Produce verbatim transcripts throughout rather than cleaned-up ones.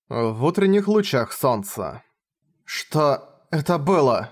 В утренних лучах солнца. Что это было?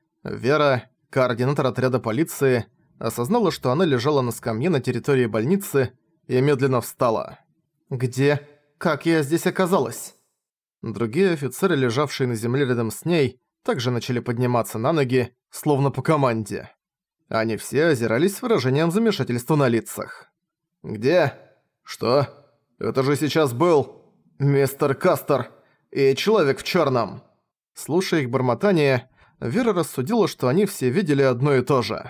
Вера, координатор отряда полиции, осознала, что она лежала на скамье на территории больницы и медленно встала. «Где? Как я здесь оказалась?» Другие офицеры, лежавшие на земле рядом с ней, также начали подниматься на ноги, словно по команде. Они все озирались с выражением замешательства на лицах. «Где? Что? Это же сейчас был мистер Кастер и человек в чёрном!» Слушая их бормотание, Вера рассудила, что они все видели одно и то же.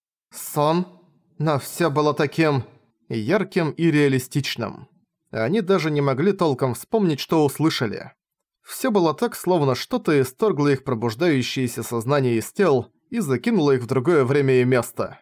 Сон, но всё было таким ярким и реалистичным. Они даже не могли толком вспомнить, что услышали. Всё было так, словно что-то исторгло их пробуждающееся сознание из тел и закинуло их в другое время и место.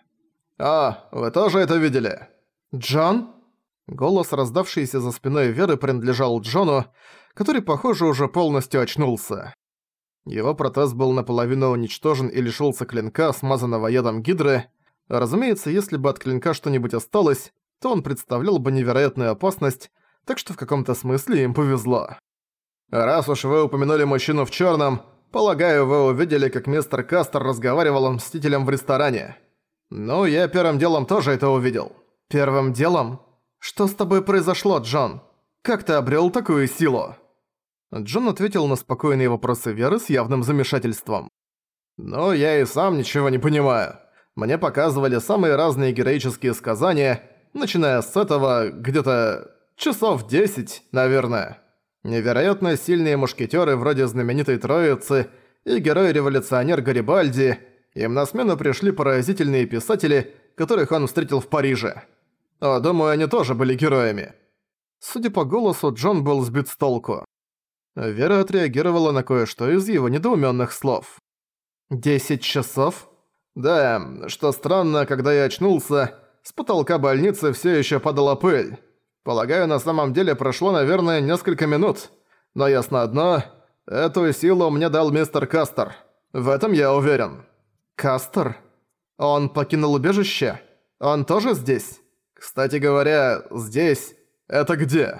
«А, вы тоже это видели?» «Джон?» Голос, раздавшийся за спиной Веры, принадлежал Джону, который, похоже, уже полностью очнулся. Его протез был наполовину уничтожен и лишился клинка, смазанного ядом гидры. Разумеется, если бы от клинка что-нибудь осталось, то он представлял бы невероятную опасность, так что в каком-то смысле им повезло. «Раз уж вы упомянули мужчину в чёрном, полагаю, вы увидели, как мистер Кастер разговаривал с Мстителем в ресторане. Ну, я первым делом тоже это увидел». «Первым делом? Что с тобой произошло, Джон? Как ты обрёл такую силу?» Джон ответил на спокойные вопросы Веры с явным замешательством. «Ну, я и сам ничего не понимаю. Мне показывали самые разные героические сказания, начиная с этого где-то часов десять, наверное. Невероятно сильные мушкетеры вроде знаменитой Троицы и герой-революционер Гарибальди. Им на смену пришли поразительные писатели, которых он встретил в Париже. О, думаю, они тоже были героями». Судя по голосу, Джон был сбит с толку. Вера отреагировала на кое-что из его недоумённых слов. «Десять часов?» «Да, что странно, когда я очнулся, с потолка больницы всё ещё падала пыль. Полагаю, на самом деле прошло, наверное, несколько минут. Но ясно одно, эту силу мне дал мистер Кастер. В этом я уверен». «Кастер? Он покинул убежище? Он тоже здесь?» «Кстати говоря, здесь... это где?»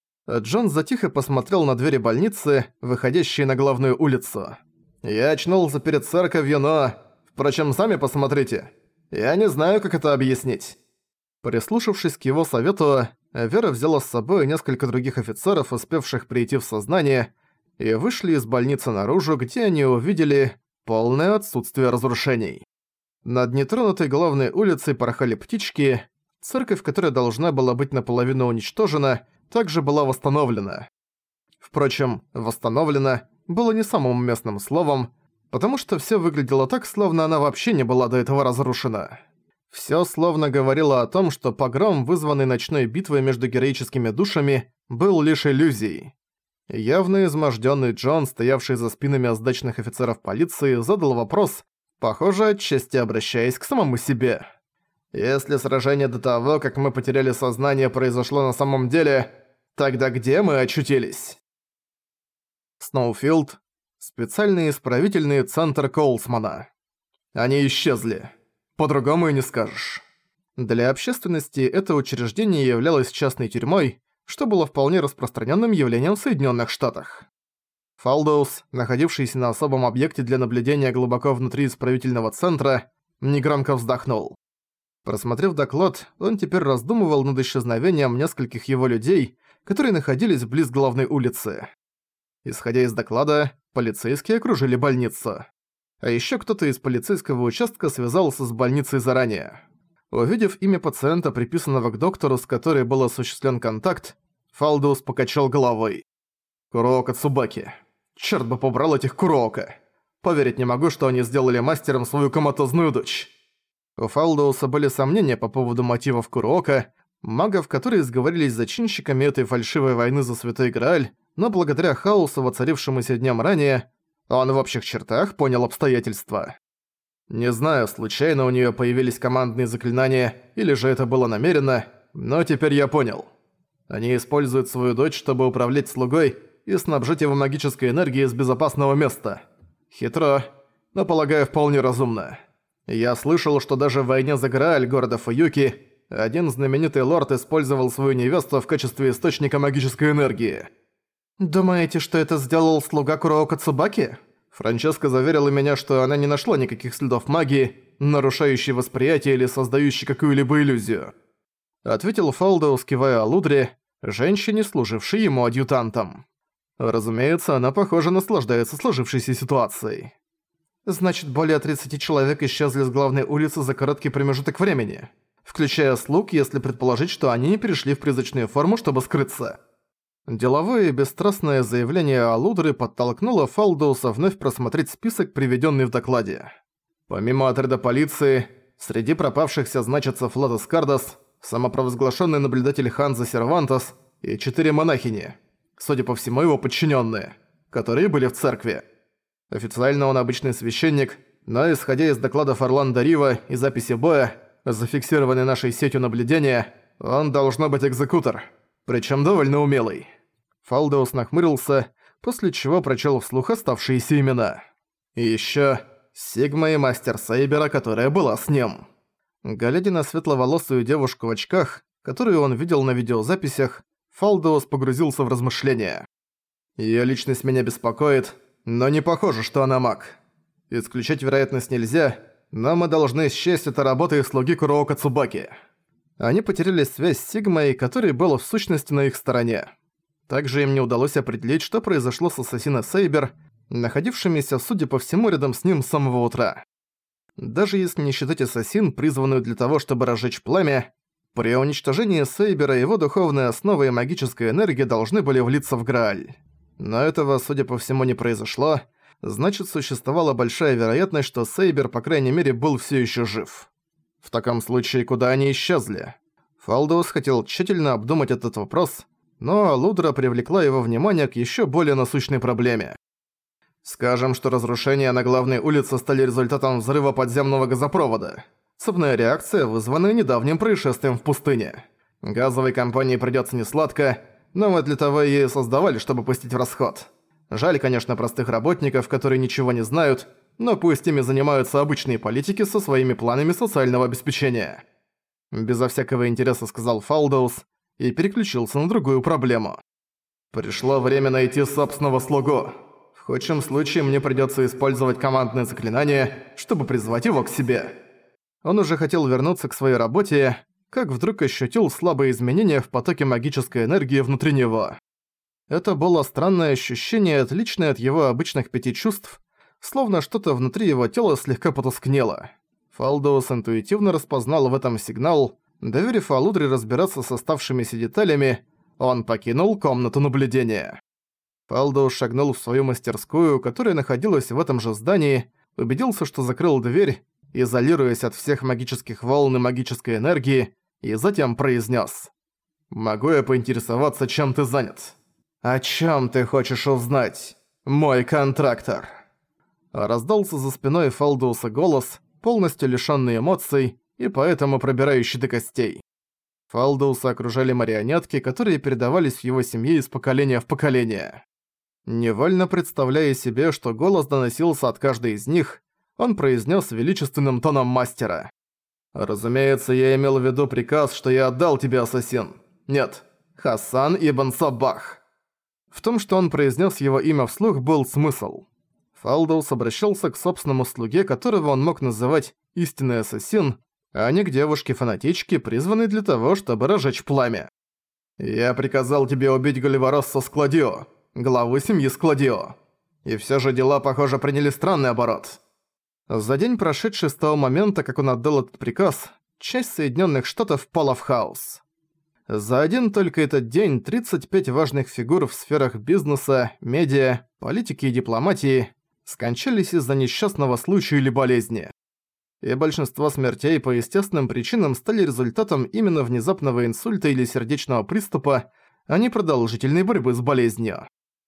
Джон затихо посмотрел на двери больницы, выходящие на главную улицу. «Я очнулся перед церковью, но... Впрочем, сами посмотрите. Я не знаю, как это объяснить». Прислушавшись к его совету, Вера взяла с собой несколько других офицеров, успевших прийти в сознание, и вышли из больницы наружу, где они увидели полное отсутствие разрушений. Над нетронутой главной улицей порхали птички, церковь, которая должна была быть наполовину уничтожена, также была восстановлена. Впрочем, «восстановлена» было не самым уместным словом, потому что всё выглядело так, словно она вообще не была до этого разрушена. Всё словно говорило о том, что погром, вызванный ночной битвой между героическими душами, был лишь иллюзией. Явно измождённый Джон, стоявший за спинами сдачных офицеров полиции, задал вопрос, похоже, отчасти обращаясь к самому себе. «Если сражение до того, как мы потеряли сознание, произошло на самом деле, тогда где мы очутились?» Сноуфилд. Специальный исправительный центр Коулсмана. Они исчезли. По-другому и не скажешь. Для общественности это учреждение являлось частной тюрьмой, что было вполне распространенным явлением в Соединенных Штатах. Фалдоус, находившийся на особом объекте для наблюдения глубоко внутри исправительного центра, негромко вздохнул. Просмотрев доклад, он теперь раздумывал над исчезновением нескольких его людей, которые находились близ главной улицы. Исходя из доклада, полицейские окружили больницу. А ещё кто-то из полицейского участка связался с больницей заранее. Увидев имя пациента, приписанного к доктору, с которой был осуществлен контакт, Фалдоус покачал головой. «Куроока Цубаки. Чёрт бы побрал этих Куроока. Поверить не могу, что они сделали мастером свою коматозную дочь». У Фалдоуса были сомнения по поводу мотивов Куроока, магов, которые сговорились с зачинщиками этой фальшивой войны за Святой Грааль, но благодаря хаосу, воцарившемуся днём ранее, он в общих чертах понял обстоятельства. Не знаю, случайно у неё появились командные заклинания, или же это было намеренно, но теперь я понял. Они используют свою дочь, чтобы управлять слугой и снабжать его магической энергией из безопасного места. Хитро, но, полагаю, вполне разумно. Я слышал, что даже в войне за Грааль города Фуюки один знаменитый лорд использовал свою невесту в качестве источника магической энергии. «Думаете, что это сделал слуга Куроока Цубаки?» Франческа заверила меня, что она не нашла никаких следов магии, нарушающей восприятие или создающей какую-либо иллюзию. Ответил Фалдеус, кивая Алудре, женщине, служившей ему адъютантом. Разумеется, она, похоже, наслаждается сложившейся ситуацией. Значит, более тридцати человек исчезли с главной улицы за короткий промежуток времени, включая слуг, если предположить, что они не перешли в призрачную форму, чтобы скрыться. Деловое и бесстрастное заявление Алудры подтолкнуло Фалдеуса вновь просмотреть список, приведенный в докладе. Помимо отряда полиции, среди пропавшихся значатся Флатес Кардас, самопровозглашенный наблюдатель Ханза Сервантос и четыре монахини, судя по всему, его подчиненные, которые были в церкви. Официально он обычный священник, но исходя из докладов Орландо Рива и записи боя, зафиксированной нашей сетью наблюдения, он должно быть экзекутор, причем довольно умелый. Фалдеус нахмурился, после чего прочел вслух оставшиеся имена. И ещё Сигма и Мастер Сейбера, которая была с ним. Глядя на светловолосую девушку в очках, которую он видел на видеозаписях, Фалдеус погрузился в размышления. Её личность меня беспокоит, но не похоже, что она маг. Исключать вероятность нельзя, но мы должны счесть это работой слуги Куроока Цубаки. Они потеряли связь с Сигмой, который был в сущности на их стороне. Также им не удалось определить, что произошло с ассасином Сейбер, находившимися, судя по всему, рядом с ним с самого утра. Даже если не считать ассасин, призванную для того, чтобы разжечь пламя, при уничтожении Сейбера его духовная основа и магическая энергия должны были влиться в Грааль. Но этого, судя по всему, не произошло, значит, существовала большая вероятность, что Сейбер, по крайней мере, был всё ещё жив. В таком случае, куда они исчезли? Фалдеус хотел тщательно обдумать этот вопрос, но Алудра привлекла его внимание к ещё более насущной проблеме. Скажем, что разрушения на главной улице стали результатом взрыва подземного газопровода. Цепная реакция, вызванная недавним происшествием в пустыне. Газовой компании придётся несладко, но мы для того её и создавали, чтобы пустить в расход. Жаль, конечно, простых работников, которые ничего не знают, но пусть ими занимаются обычные политики со своими планами социального обеспечения. Безо всякого интереса сказал Фалдеус и переключился на другую проблему. Пришло время найти собственного слугу. В худшем случае мне придётся использовать командное заклинание, чтобы призвать его к себе. Он уже хотел вернуться к своей работе, как вдруг ощутил слабые изменения в потоке магической энергии внутри него. Это было странное ощущение, отличное от его обычных пяти чувств, словно что-то внутри его тела слегка потускнело. Фалдеус интуитивно распознал в этом сигнал. Доверив Алудре разбираться с оставшимися деталями, он покинул комнату наблюдения. Фалдеус шагнул в свою мастерскую, которая находилась в этом же здании, убедился, что закрыл дверь, изолируясь от всех магических волн и магической энергии, и затем произнес: «Могу я поинтересоваться, чем ты занят?» «О чем ты хочешь узнать, мой контрактор?» Раздался за спиной Фалдеуса голос, полностью лишённый эмоций и поэтому пробирающий до костей. Фалдеуса окружали марионетки, которые передавались в его семье из поколения в поколение. Невольно представляя себе, что голос доносился от каждой из них, он произнес величественным тоном мастера: «Разумеется, я имел в виду приказ, что я отдал тебе, ассасин. Нет, Хасан ибн Саббах». В том, что он произнес его имя вслух, был смысл. Фалдеус обращался к собственному слуге, которого он мог называть «истинный ассасин», а не к девушке-фанатичке, призванной для того, чтобы разжечь пламя. «Я приказал тебе убить Галиваросса Складио, главу семьи Складио. И всё же дела, похоже, приняли странный оборот». За день, прошедший с того момента, как он отдал этот приказ, часть Соединенных Штатов впала в хаос. За один только этот день тридцать пять важных фигур в сферах бизнеса, медиа, политики и дипломатии скончались из-за несчастного случая или болезни. И большинство смертей по естественным причинам стали результатом именно внезапного инсульта или сердечного приступа, а не продолжительной борьбы с болезнью.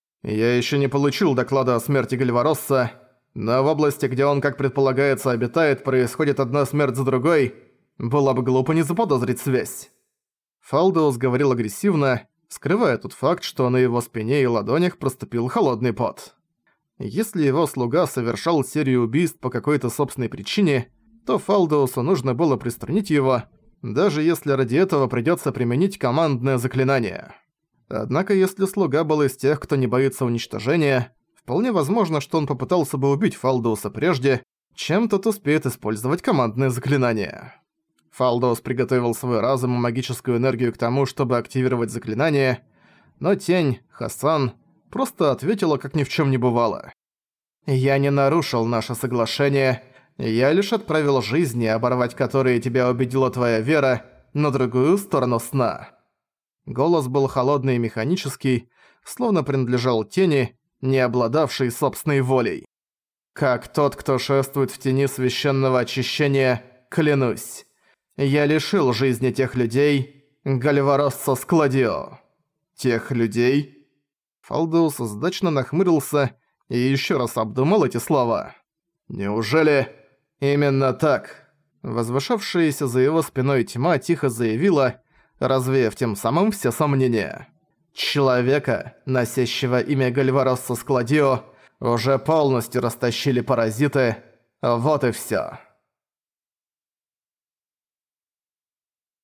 Я ещё не получил доклада о смерти Галиваросса, но в области, где он, как предполагается, обитает, происходит одна смерть за другой, было бы глупо не заподозрить связь. Фалдеус говорил агрессивно, скрывая тот факт, что на его спине и ладонях проступил холодный пот. Если его слуга совершал серию убийств по какой-то собственной причине, то Фалдеусу нужно было приструнить его, даже если ради этого придётся применить командное заклинание. Однако если слуга был из тех, кто не боится уничтожения, вполне возможно, что он попытался бы убить Фалдоуса прежде, чем тот успеет использовать командные заклинания. Фалдоус приготовил свой разум и магическую энергию к тому, чтобы активировать заклинание, но тень, Хасан, просто ответила, как ни в чем не бывало. «Я не нарушил наше соглашение, я лишь отправил жизни, оборвать которые тебя убедила твоя вера, на другую сторону сна». Голос был холодный и механический, словно принадлежал тени, не обладавшей собственной волей. «Как тот, кто шествует в тени священного очищения, клянусь, я лишил жизни тех людей, Гальвароссо Складио». «Тех людей?» Фалдоус сдачно нахмурился и ещё раз обдумал эти слова. «Неужели...» «Именно так». Возвышавшаяся за его спиной тьма тихо заявила, развеяв тем самым все сомнения. «Человека, носящего имя Гальвароссо Складио, уже полностью растащили паразиты. Вот и всё».